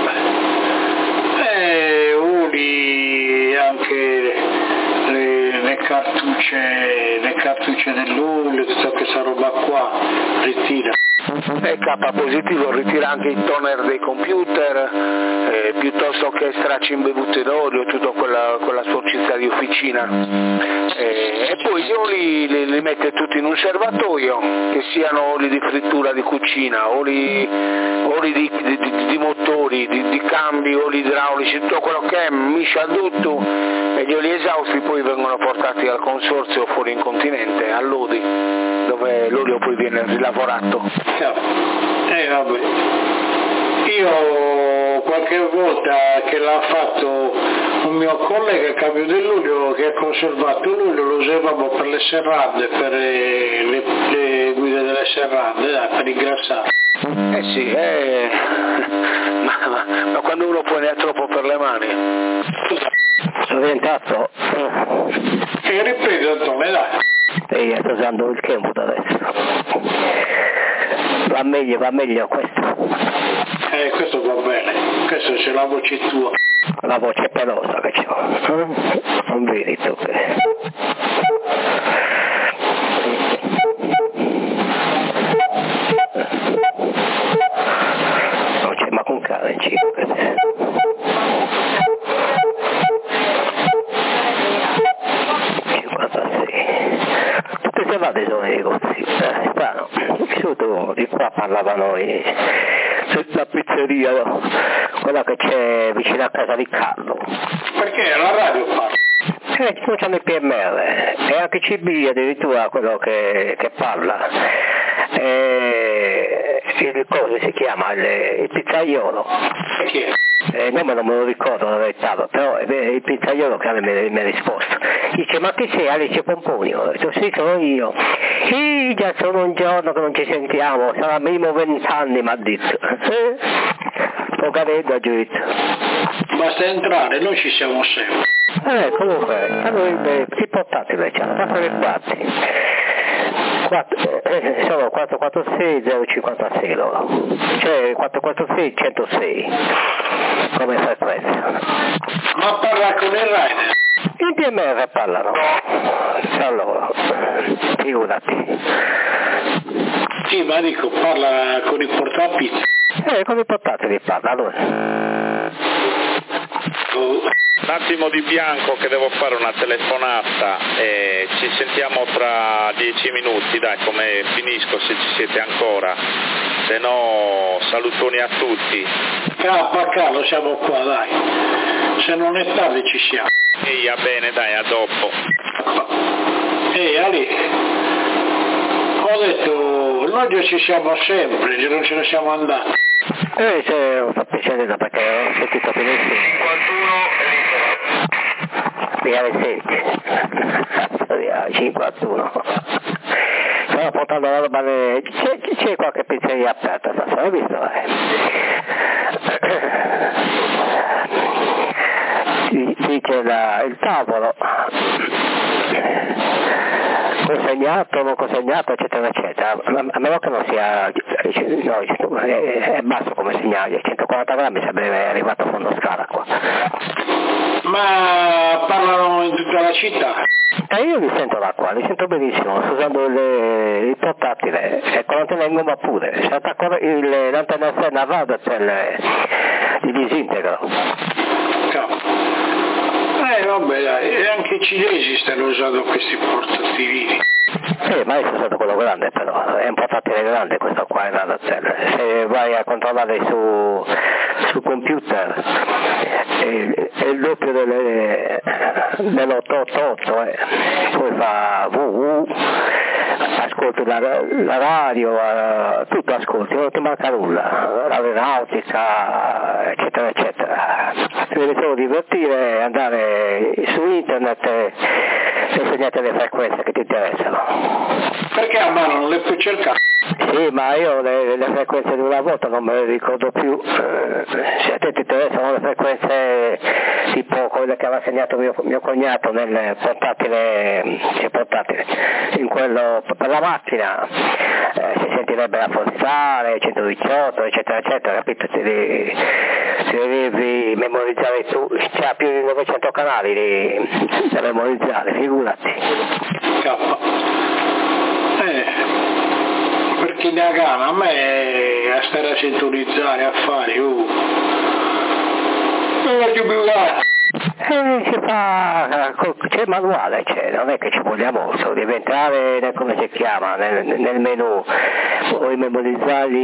Oli, anche le cartucce dell'olio, tutta questa roba qua, ritira. K positivo ritira anche i toner dei computer, piuttosto che stracci imbevute d'olio, tutta quella sporcizia di officina. E poi gli oli li mette tutti in un serbatoio, che siano oli di frittura di cucina, oli di motori, di cambi, oli idraulici, tutto quello che è, miscia tutto, e gli oli esausti poi vengono portati al consorzio fuori in continente, a Lodi, dove l'olio poi viene rilavorato. Vabbè. Io qualche volta che l'ha fatto un mio collega, il cambio dell'olio, che ha conservato l'olio, lo usavamo per le serrande, per le guide delle serrande, per ingrassare. Sì, ma quando uno poi ne ha troppo per le mani. Sono diventato. E ripeto, Antonio, dai. Sto usando il Kenwood adesso. Va meglio questo. Questo va bene, questo c'è la voce tua. La voce pelosa che c'ho. Non vedi tu che... Non c'è ma con cane in giro. Tutte serate sono i negozi, strano. Sotto di qua parlavano la pizzeria, quella che c'è vicino a casa di Carlo. Perché la radio parla? Non c'hanno il PMR, e anche CB addirittura quello che parla. Come si chiama? Il pizzaiolo. Chi è? Il nome non me lo ricordo la verità, però è il pizzaiolo che mi ha risposto. Dice, ma chi sei? Alice Pomponi? Ho detto, sì, sono io. Sì, già sono un giorno che non ci sentiamo, sarà minimo 20 anni, mi ha detto. Pocaredda, giusto. Basta entrare, noi ci siamo sempre. Comunque, allora, che portatile, c'è 4 sono 446 056 loro, cioè 446 106 come frequenza. Ma parla con il rider? In PMR parlano, allora, figurati. Sì, ma dico, parla con i portapizza. Con i portatili parla, allora. Un attimo di bianco che devo fare una telefonata e ci sentiamo tra 10 minuti, dai, come finisco se ci siete ancora, se no salutoni a tutti. Carlo, siamo qua, dai, se non è tardi ci siamo. Va bene, dai, a dopo. Ali, ho detto, noi ci siamo sempre, non ce ne siamo andati. Ho fatto piacere perché ho sentito benissimo. 51. Stavo portando la roba, c'è qualche pizzeria aperta stasera, ho visto? Sì, c'è il tavolo consegnato, non consegnato, eccetera, eccetera, a meno che non sia, no, è basso come segnale, 140 grammi sarebbe arrivato a fondo scala qua. Ma parlano in tutta la città? Io li sento da qua, li sento benissimo, sto usando il portatile, e con l'antenna in gomma pure, se attacco l'antenna esterna vado li disintegro. Vabbè, dai, e anche i cinesi stanno usando questi portatilini. Ma io sono stato quello grande, però è un portatile grande questo qua in RADACEL. Se vai a controllare su computer è il doppio dell'888, poi fa www, ascolti la radio, tutto ascolti, non ti manca nulla, l'aeronautica, eccetera, eccetera. Ti devi solo divertire, andare su internet e segnate le frequenze che ti interessano. Perché a mano non le puoi cercare? Sì, ma io le frequenze di una volta non me le ricordo più. Se a te ti interessano le frequenze tipo quello che aveva segnato mio cognato nel portatile, in quello per la macchina, si sentirebbe la forzare, 118, eccetera, eccetera, capito? Se devi memorizzare tu, c'ha più di 900 canali da memorizzare, figurati. Perché da gana a me a stare a sintonizzare, a fare, non voglio più si fa, c'è il manuale, non è che ci voglia molto, devi entrare come si chiama, nel menu, puoi memorizzare